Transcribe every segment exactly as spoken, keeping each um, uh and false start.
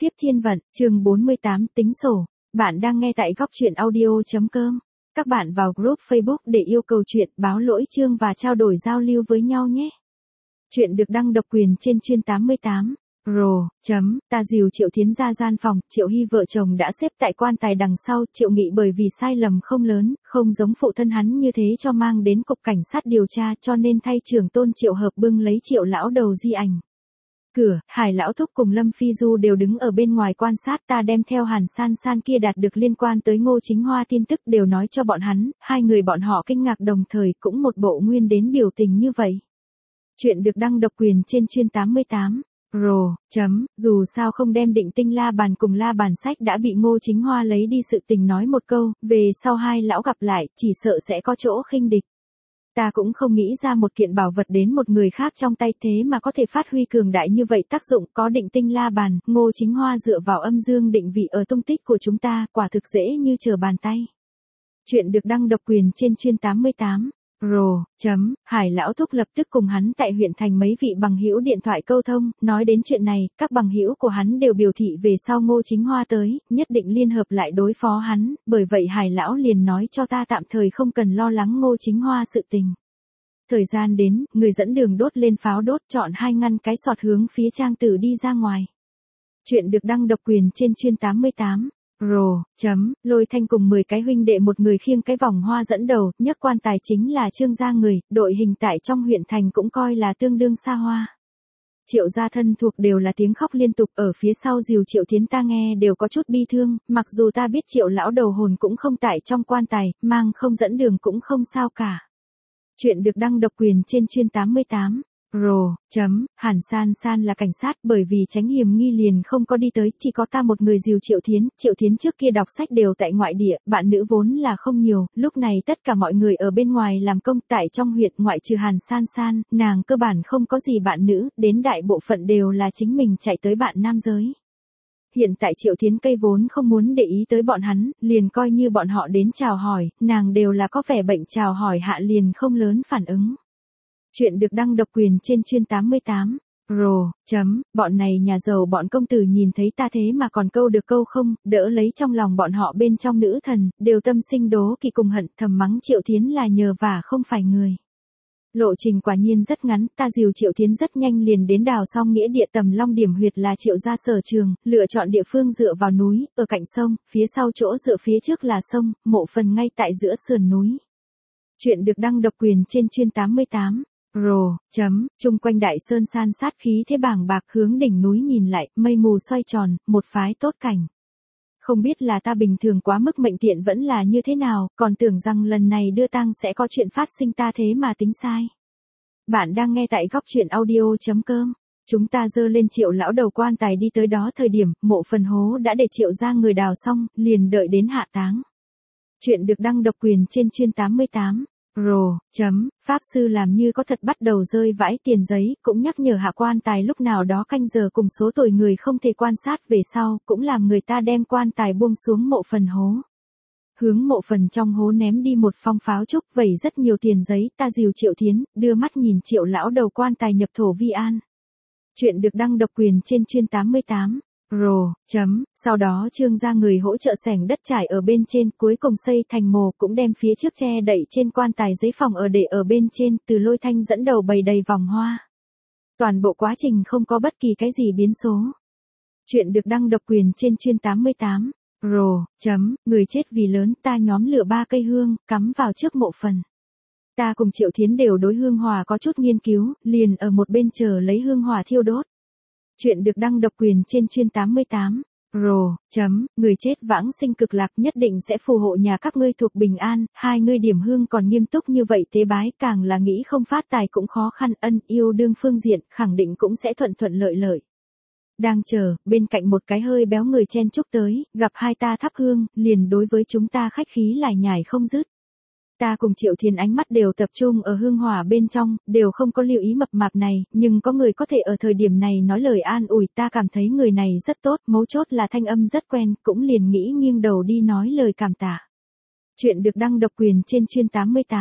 Tiếp thiên vận, chương bốn mươi tám, tính sổ. Bạn đang nghe tại góc truyện audio.com. Các bạn vào group Facebook để yêu cầu chuyện, báo lỗi chương và trao đổi giao lưu với nhau nhé. Chuyện được đăng độc quyền trên chuyên tám mươi tám. Pro, chấm, ta dìu Triệu Thiến ra gian phòng, Triệu Hy vợ chồng đã xếp tại quan tài đằng sau, Triệu Nghị bởi vì sai lầm không lớn, không giống phụ thân hắn như thế cho mang đến cục cảnh sát điều tra cho nên thay trưởng tôn Triệu Hợp bưng lấy Triệu lão đầu di ảnh. Cửa, Hải lão thúc cùng Lâm Phi Du đều đứng ở bên ngoài quan sát, ta đem theo Hàn San San kia đạt được liên quan tới Ngô Chính Hoa tin tức đều nói cho bọn hắn, hai người bọn họ kinh ngạc đồng thời cũng một bộ nguyên đến biểu tình như vậy. Chuyện được đăng độc quyền trên chuyên tám mươi tám. Pro, chấm, dù sao không đem Định Tinh la bàn cùng la bàn sách đã bị Ngô Chính Hoa lấy đi sự tình nói một câu, về sau hai lão gặp lại, chỉ sợ sẽ có chỗ khinh địch. Ta cũng không nghĩ ra một kiện bảo vật đến một người khác trong tay thế mà có thể phát huy cường đại như vậy tác dụng, có Định Tinh la bàn, Ngô Chính Hoa dựa vào âm dương định vị ở tung tích của chúng ta, quả thực dễ như trở bàn tay. Chuyện được đăng độc quyền trên chuyên tám mươi tám. Pro, chấm, Hải lão thúc lập tức cùng hắn tại huyện thành mấy vị bằng hữu điện thoại câu thông, nói đến chuyện này, các bằng hữu của hắn đều biểu thị về sau Ngô Chính Hoa tới, nhất định liên hợp lại đối phó hắn, bởi vậy Hải lão liền nói cho ta tạm thời không cần lo lắng Ngô Chính Hoa sự tình. Thời gian đến, người dẫn đường đốt lên pháo đốt chọn hai ngăn cái sọt hướng phía Trang Tử đi ra ngoài. Chuyện được đăng độc quyền trên chuyên tám mươi tám. Pro, chấm, Lôi Thanh cùng mười cái huynh đệ một người khiêng cái vòng hoa dẫn đầu, nhất quan tài chính là Trương gia người, đội hình tại trong huyện thành cũng coi là tương đương xa hoa. Triệu gia thân thuộc đều là tiếng khóc liên tục, ở phía sau dìu Triệu Thiến ta nghe đều có chút bi thương, mặc dù ta biết Triệu lão đầu hồn cũng không tại trong quan tài, mang không dẫn đường cũng không sao cả. Chuyện được đăng độc quyền trên chuyên tám mươi tám. Pro, chấm, Hàn San San là cảnh sát bởi vì tránh hiểm nghi liền không có đi tới, chỉ có ta một người dìu Triệu Thiến, Triệu Thiến trước kia đọc sách đều tại ngoại địa, bạn nữ vốn là không nhiều, lúc này tất cả mọi người ở bên ngoài làm công tại trong huyện ngoại trừ Hàn San San, nàng cơ bản không có gì bạn nữ, đến đại bộ phận đều là chính mình chạy tới bạn nam giới. Hiện tại Triệu Thiến cây vốn không muốn để ý tới bọn hắn, liền coi như bọn họ đến chào hỏi, nàng đều là có vẻ bệnh chào hỏi hạ liền không lớn phản ứng. Chuyện được đăng độc quyền trên chuyên tám mươi tám. Pro, chấm, bọn này nhà giàu bọn công tử nhìn thấy ta thế mà còn câu được câu không, đỡ lấy trong lòng bọn họ bên trong nữ thần, đều tâm sinh đố kỵ cùng hận, thầm mắng Triệu Thiến là nhờ vả không phải người. Lộ trình quả nhiên rất ngắn, ta dìu Triệu Thiến rất nhanh liền đến đào xong nghĩa địa Tầm Long điểm huyệt là Triệu gia sở trường, lựa chọn địa phương dựa vào núi, ở cạnh sông, phía sau chỗ dựa phía trước là sông, mộ phần ngay tại giữa sườn núi. Chuyện được đăng độc quyền trên chuyên tám mươi tám. Pro, chấm, chung quanh đại sơn san sát khí thế bàng bạc hướng đỉnh núi nhìn lại, mây mù xoay tròn, một phái tốt cảnh. Không biết là ta bình thường quá mức mệnh tiện vẫn là như thế nào, còn tưởng rằng lần này đưa tang sẽ có chuyện phát sinh ta thế mà tính sai. Bạn đang nghe tại góc truyện audio.com. Chúng ta dơ lên Triệu lão đầu quan tài đi tới đó thời điểm, mộ phần hố đã để Triệu ra người đào xong, liền đợi đến hạ táng. Chuyện được đăng độc quyền trên chuyên tám mươi tám. Pro, chấm, Pháp sư làm như có thật bắt đầu rơi vãi tiền giấy, cũng nhắc nhở hạ quan tài lúc nào đó canh giờ cùng số tuổi người không thể quan sát về sau, cũng làm người ta đem quan tài buông xuống mộ phần hố. Hướng mộ phần trong hố ném đi một phong pháo trúc vẩy rất nhiều tiền giấy, ta dìu Triệu Thiến, đưa mắt nhìn Triệu lão đầu quan tài nhập thổ vi an. Chuyện được đăng độc quyền trên chuyên tám mươi tám. Pro, chấm, sau đó Trương gia người hỗ trợ xẻng đất trải ở bên trên, cuối cùng xây thành mồ cũng đem phía trước che đậy trên quan tài giấy phòng ở để ở bên trên, từ Lôi Thanh dẫn đầu bày đầy vòng hoa. Toàn bộ quá trình không có bất kỳ cái gì biến số. Chuyện được đăng độc quyền trên chuyên tám mươi tám. Pro, chấm, người chết vì lớn, ta nhóm lửa ba cây hương, cắm vào trước mộ phần. Ta cùng Triệu Thiến đều đối hương hỏa có chút nghiên cứu, liền ở một bên chờ lấy hương hỏa thiêu đốt. Chuyện được đăng độc quyền trên chuyên tám mươi tám. Pro, chấm, người chết vãng sinh cực lạc nhất định sẽ phù hộ nhà các ngươi thuộc bình an, hai ngươi điểm hương còn nghiêm túc như vậy tế bái càng là nghĩ không phát tài cũng khó khăn, ân yêu đương phương diện khẳng định cũng sẽ thuận thuận lợi lợi. Đang chờ, bên cạnh một cái hơi béo người chen chúc tới, gặp hai ta thắp hương, liền đối với chúng ta khách khí lải nhải không dứt. Ta cùng Triệu Thiến ánh mắt đều tập trung ở hương hỏa bên trong, đều không có lưu ý mập mạp này, nhưng có người có thể ở thời điểm này nói lời an ủi, ta cảm thấy người này rất tốt, mấu chốt là thanh âm rất quen, cũng liền nghĩ nghiêng đầu đi nói lời cảm tạ. Chuyện được đăng độc quyền trên chuyên tám mươi tám.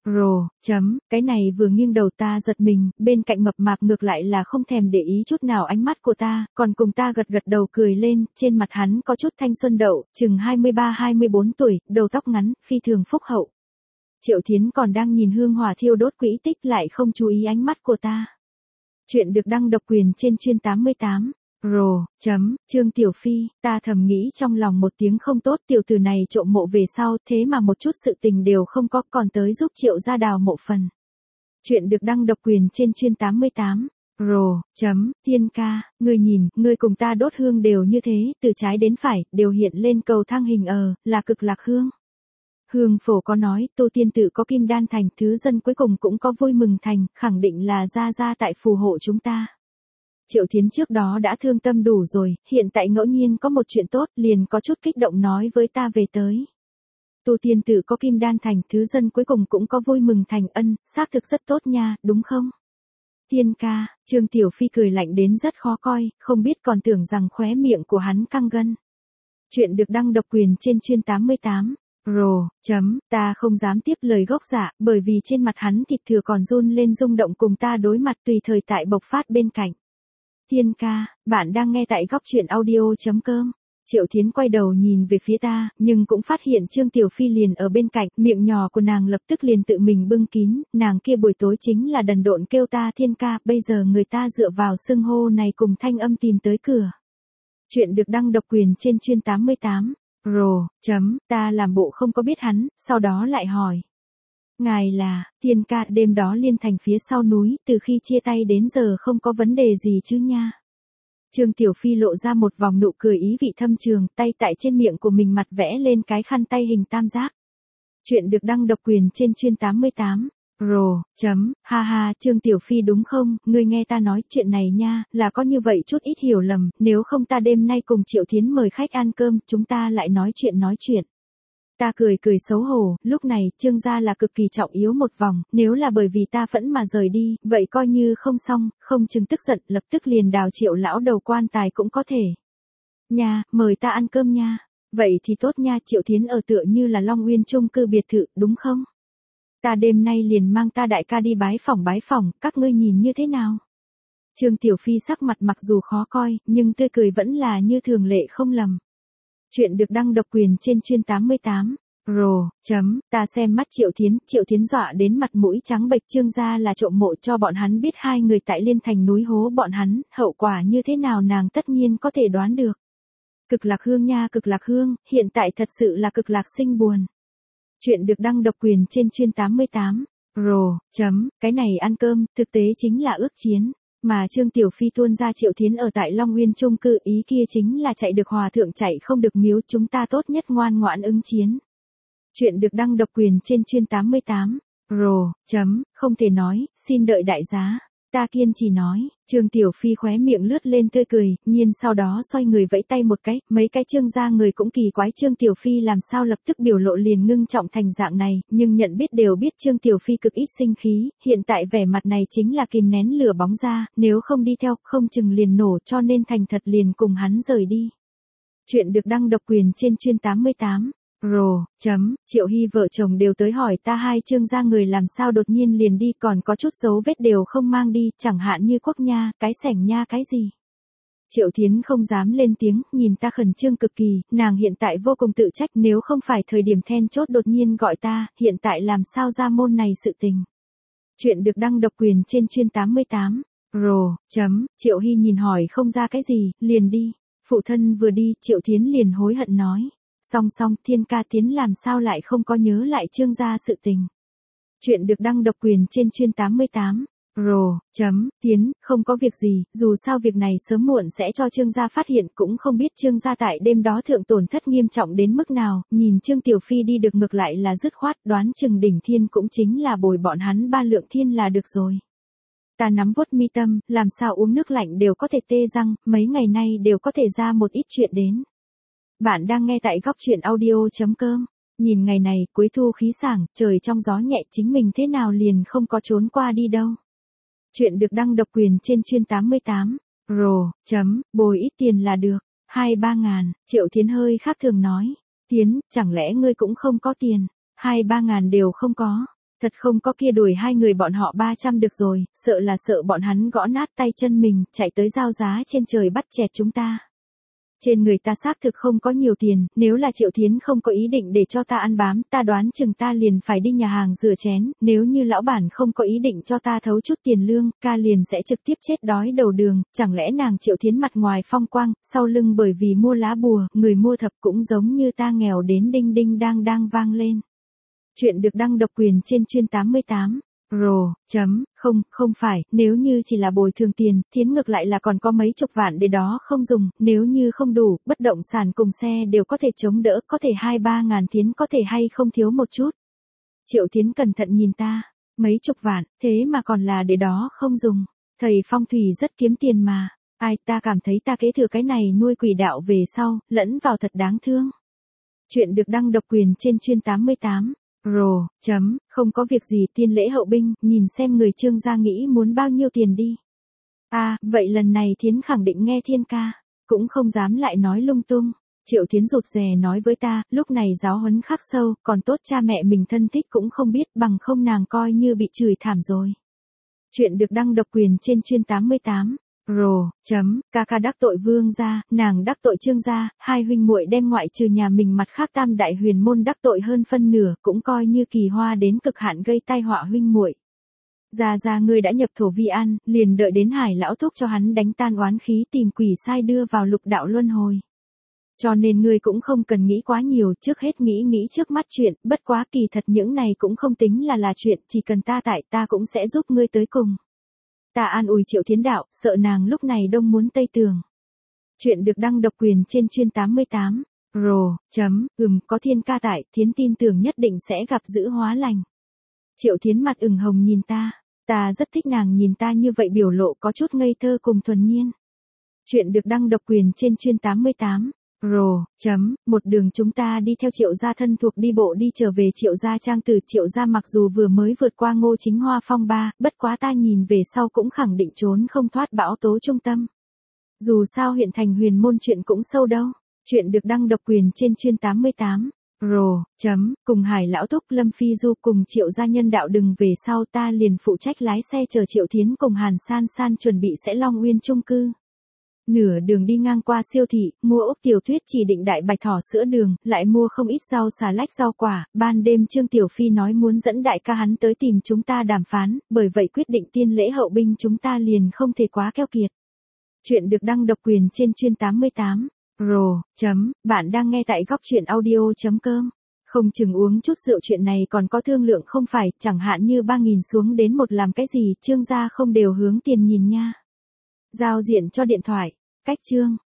Rồ, chấm, cái này vừa nghiêng đầu ta giật mình, bên cạnh mập mạp ngược lại là không thèm để ý chút nào ánh mắt của ta, còn cùng ta gật gật đầu cười lên, trên mặt hắn có chút thanh xuân đậu, chừng hai mươi ba hai mươi bốn tuổi, đầu tóc ngắn, phi thường phúc hậu. Triệu Thiến còn đang nhìn hương hỏa thiêu đốt quỹ tích lại không chú ý ánh mắt của ta. Chuyện được đăng độc quyền trên chuyên tám mươi tám. Rồ, chấm, Trương Tiểu Phi, ta thầm nghĩ trong lòng một tiếng không tốt, tiểu tử này trộm mộ về sau, thế mà một chút sự tình đều không có, còn tới giúp Triệu gia đào mộ phần. Chuyện được đăng độc quyền trên chuyên tám mươi tám. Rồ, chấm, Thiên ca, ngươi nhìn, ngươi cùng ta đốt hương đều như thế, từ trái đến phải, đều hiện lên cầu thang hình ờ, là cực lạc hương. Hương phổ có nói, tu tiên tự có kim đan thành, thứ dân cuối cùng cũng có vui mừng thành, khẳng định là gia gia tại phù hộ chúng ta. Triệu Thiến trước đó đã thương tâm đủ rồi, hiện tại ngẫu nhiên có một chuyện tốt, liền có chút kích động nói với ta về tới. Tu tiên tự có kim đan thành, thứ dân cuối cùng cũng có vui mừng thành, ân, xác thực rất tốt nha, đúng không? Thiên ca, Trương Tiểu Phi cười lạnh đến rất khó coi, không biết còn tưởng rằng khóe miệng của hắn căng gân. Chuyện được đăng độc quyền trên chuyên tám mươi tám. Rồ, chấm, ta không dám tiếp lời gốc giả, bởi vì trên mặt hắn thịt thừa còn run lên rung động cùng ta đối mặt tùy thời tại bộc phát bên cạnh. Thiên ca, bạn đang nghe tại góc chuyện audio.com. Triệu Thiến quay đầu nhìn về phía ta, nhưng cũng phát hiện Trương Tiểu Phi liền ở bên cạnh, miệng nhỏ của nàng lập tức liền tự mình bưng kín, nàng kia buổi tối chính là đần độn kêu ta Thiên ca, bây giờ người ta dựa vào xưng hô này cùng thanh âm tìm tới cửa. Chuyện được đăng độc quyền trên chuyên tám mươi tám. Rồ, chấm, ta làm bộ không có biết hắn, sau đó lại hỏi. Ngài là, Thiên ca, đêm đó liên thành phía sau núi, từ khi chia tay đến giờ không có vấn đề gì chứ nha. Trương Tiểu Phi lộ ra một vòng nụ cười ý vị thâm trường, tay tại trên miệng của mình mặt vẽ lên cái khăn tay hình tam giác. Chuyện được đăng độc quyền trên chuyên tám mươi tám. Rồ, chấm, ha ha, Trương Tiểu Phi đúng không, ngươi nghe ta nói chuyện này nha, là có như vậy chút ít hiểu lầm, nếu không ta đêm nay cùng Triệu Thiến mời khách ăn cơm, chúng ta lại nói chuyện nói chuyện. Ta cười cười xấu hổ, lúc này, Trương gia là cực kỳ trọng yếu một vòng, nếu là bởi vì ta phẫn mà rời đi, vậy coi như không xong, không chừng tức giận, lập tức liền đào Triệu lão đầu quan tài cũng có thể. Nha, mời ta ăn cơm nha, vậy thì tốt nha, Triệu Thiến ở tựa như là Long Uyên chung cư biệt thự, đúng không? Ta đêm nay liền mang ta đại ca đi bái phỏng bái phỏng, các ngươi nhìn như thế nào? Trương Tiểu Phi sắc mặt mặc dù khó coi, nhưng tươi cười vẫn là như thường lệ không lầm. Chuyện được đăng độc quyền trên chuyên tám mươi tám. Rồ, chấm, ta xem mắt Triệu Thiến, Triệu Thiến dọa đến mặt mũi trắng bệch, Trương gia là trộm mộ cho bọn hắn biết hai người tại Liên Thành núi hố bọn hắn, hậu quả như thế nào nàng tất nhiên có thể đoán được. Cực lạc hương nha, cực lạc hương, hiện tại thật sự là cực lạc sinh buồn. Chuyện được đăng độc quyền trên chuyên tám mươi tám. Rồ, chấm, cái này ăn cơm, thực tế chính là ước chiến. Mà Trương Tiểu Phi tuôn ra Triệu Thiến ở tại Long Uyên chung cư, ý kia chính là chạy được hòa thượng chạy không được miếu, chúng ta tốt nhất ngoan ngoãn ứng chiến. Chuyện được đăng độc quyền trên chuyên tám mươi tám. Rồ, chấm, không thể nói, xin đợi đại giá. Ta kiên trì nói, Trương Tiểu Phi khóe miệng lướt lên tươi cười, nhiên sau đó xoay người vẫy tay một cái, mấy cái Trương gia người cũng kỳ quái Trương Tiểu Phi làm sao lập tức biểu lộ liền ngưng trọng thành dạng này, nhưng nhận biết đều biết Trương Tiểu Phi cực ít sinh khí, hiện tại vẻ mặt này chính là kìm nén lửa bóng ra, nếu không đi theo, không chừng liền nổ, cho nên thành thật liền cùng hắn rời đi. Chuyện được đăng độc quyền trên chuyên tám mươi tám. Rồ, chấm, Triệu Hy vợ chồng đều tới hỏi ta hai Trương gia người làm sao đột nhiên liền đi, còn có chút dấu vết đều không mang đi, chẳng hạn như quốc nha, cái sẻng nha cái gì. Triệu Thiến không dám lên tiếng, nhìn ta khẩn trương cực kỳ, nàng hiện tại vô cùng tự trách, nếu không phải thời điểm then chốt đột nhiên gọi ta, hiện tại làm sao ra môn này sự tình. Chuyện được đăng độc quyền trên chuyên tám mươi tám. Rồ, chấm, Triệu Hy nhìn hỏi không ra cái gì, liền đi. Phụ thân vừa đi, Triệu Thiến liền hối hận nói. Song song, Thiên ca Tiến làm sao lại không có nhớ lại Trương gia sự tình. Chuyện được đăng độc quyền trên chuyên tám mươi tám. Rồ, chấm, Tiến, không có việc gì, dù sao việc này sớm muộn sẽ cho Trương gia phát hiện, cũng không biết Trương gia tại đêm đó thượng tổn thất nghiêm trọng đến mức nào, nhìn Trương Tiểu Phi đi được ngược lại là dứt khoát, đoán chừng đỉnh thiên cũng chính là bồi bọn hắn ba lượng thiên là được rồi. Ta nắm vuốt mi tâm, làm sao uống nước lạnh đều có thể tê răng, mấy ngày nay đều có thể ra một ít chuyện đến. Bạn đang nghe tại góc chuyện audio.com. Nhìn ngày này, cuối thu khí sảng, trời trong gió nhẹ, chính mình thế nào liền không có trốn qua đi đâu. Chuyện được đăng độc quyền trên chuyên tám mươi tám. Rồ, chấm, bồi ít tiền là được. Hai ba ngàn, Triệu Thiến hơi khác thường nói. Tiến, chẳng lẽ ngươi cũng không có tiền? Hai ba ngàn đều không có. Thật không có kia đuổi hai người bọn họ ba trăm được rồi, sợ là sợ bọn hắn gõ nát tay chân mình, chạy tới giao giá trên trời bắt chẹt chúng ta. Trên người ta xác thực không có nhiều tiền, nếu là Triệu Thiến không có ý định để cho ta ăn bám, ta đoán chừng ta liền phải đi nhà hàng rửa chén, nếu như lão bản không có ý định cho ta thấu chút tiền lương, ca liền sẽ trực tiếp chết đói đầu đường, chẳng lẽ nàng Triệu Thiến mặt ngoài phong quang, sau lưng bởi vì mua lá bùa, người mua thập cũng giống như ta nghèo đến đinh đinh đang đang vang lên. Chuyện được đăng độc quyền trên chuyên tám mươi tám. Rồ, chấm, không, không phải, nếu như chỉ là bồi thường tiền, Thiến ngược lại là còn có mấy chục vạn để đó không dùng, nếu như không đủ, bất động sản cùng xe đều có thể chống đỡ, có thể hai ba ngàn Thiến có thể hay không thiếu một chút. Triệu Thiến cẩn thận nhìn ta, mấy chục vạn, thế mà còn là để đó không dùng, thầy phong thủy rất kiếm tiền mà, ai ta cảm thấy ta kế thừa cái này nuôi quỷ đạo về sau, lẫn vào thật đáng thương. Chuyện được đăng độc quyền trên chuyên tám mươi tám. Rồ, chấm, không có việc gì tiên lễ hậu binh, nhìn xem người Trương gia nghĩ muốn bao nhiêu tiền đi. À, vậy lần này Thiến khẳng định nghe Thiên ca, cũng không dám lại nói lung tung. Triệu Thiến rụt rè nói với ta, lúc này giáo huấn khắc sâu, còn tốt cha mẹ mình thân thích cũng không biết, bằng không nàng coi như bị chửi thảm rồi. Chuyện được đăng độc quyền trên chuyên tám mươi tám. Rồ, chấm, ca ca đắc tội Vương gia, nàng đắc tội Trương gia, hai huynh muội đem ngoại trừ nhà mình mặt khác tam đại huyền môn đắc tội hơn phân nửa, cũng coi như kỳ hoa đến cực hạn gây tai họa huynh muội. Gia gia ngươi đã nhập thổ vi an, liền đợi đến Hải lão thúc cho hắn đánh tan oán khí tìm quỷ sai đưa vào lục đạo luân hồi. Cho nên ngươi cũng không cần nghĩ quá nhiều, trước hết nghĩ nghĩ trước mắt chuyện, bất quá kỳ thật những này cũng không tính là là chuyện, chỉ cần ta tại ta cũng sẽ giúp ngươi tới cùng. Ta an ủi Triệu Thiến đạo, sợ nàng lúc này đông muốn tây tường. Chuyện được đăng độc quyền trên chuyên tám mươi tám. Rồ, chấm, ừm, có Thiên ca tại, Thiến tin tưởng nhất định sẽ gặp dữ hóa lành. Triệu Thiến mặt ửng hồng nhìn ta, ta rất thích nàng nhìn ta như vậy biểu lộ có chút ngây thơ cùng thuần nhiên. Chuyện được đăng độc quyền trên chuyên tám mươi tám. Rồ, chấm, một đường chúng ta đi theo Triệu gia thân thuộc đi bộ đi trở về Triệu gia trang tử. Triệu gia mặc dù vừa mới vượt qua Ngô Chính Hoa phong ba, bất quá ta nhìn về sau cũng khẳng định trốn không thoát bão tố trung tâm. Dù sao huyện thành huyền môn chuyện cũng sâu đâu. Chuyện được đăng độc quyền trên chuyên tám mươi tám. Rồ, chấm, cùng Hải lão thúc Lâm Phi Du cùng Triệu gia nhân đạo đừng về sau ta liền phụ trách lái xe chờ Triệu Thiến cùng Hàn San San chuẩn bị sẽ Long Uyên chung cư. Nửa đường đi ngang qua siêu thị, mua Úc Tiểu Tuyết chỉ định đại bạch thỏ sữa đường, lại mua không ít rau xà lách rau quả, ban đêm Trương Tiểu Phi nói muốn dẫn đại ca hắn tới tìm chúng ta đàm phán, bởi vậy quyết định tiên lễ hậu binh chúng ta liền không thể quá keo kiệt. Chuyện được đăng độc quyền trên chuyên tám mươi tám. Rồ, chấm, bạn đang nghe tại góc chuyện audio chấm com. Không chừng uống chút rượu chuyện này còn có thương lượng không phải, chẳng hạn như ba nghìn xuống đến một làm cái gì, Trương gia không đều hướng tiền nhìn nha. Giao diện cho điện thoại, cách Trương.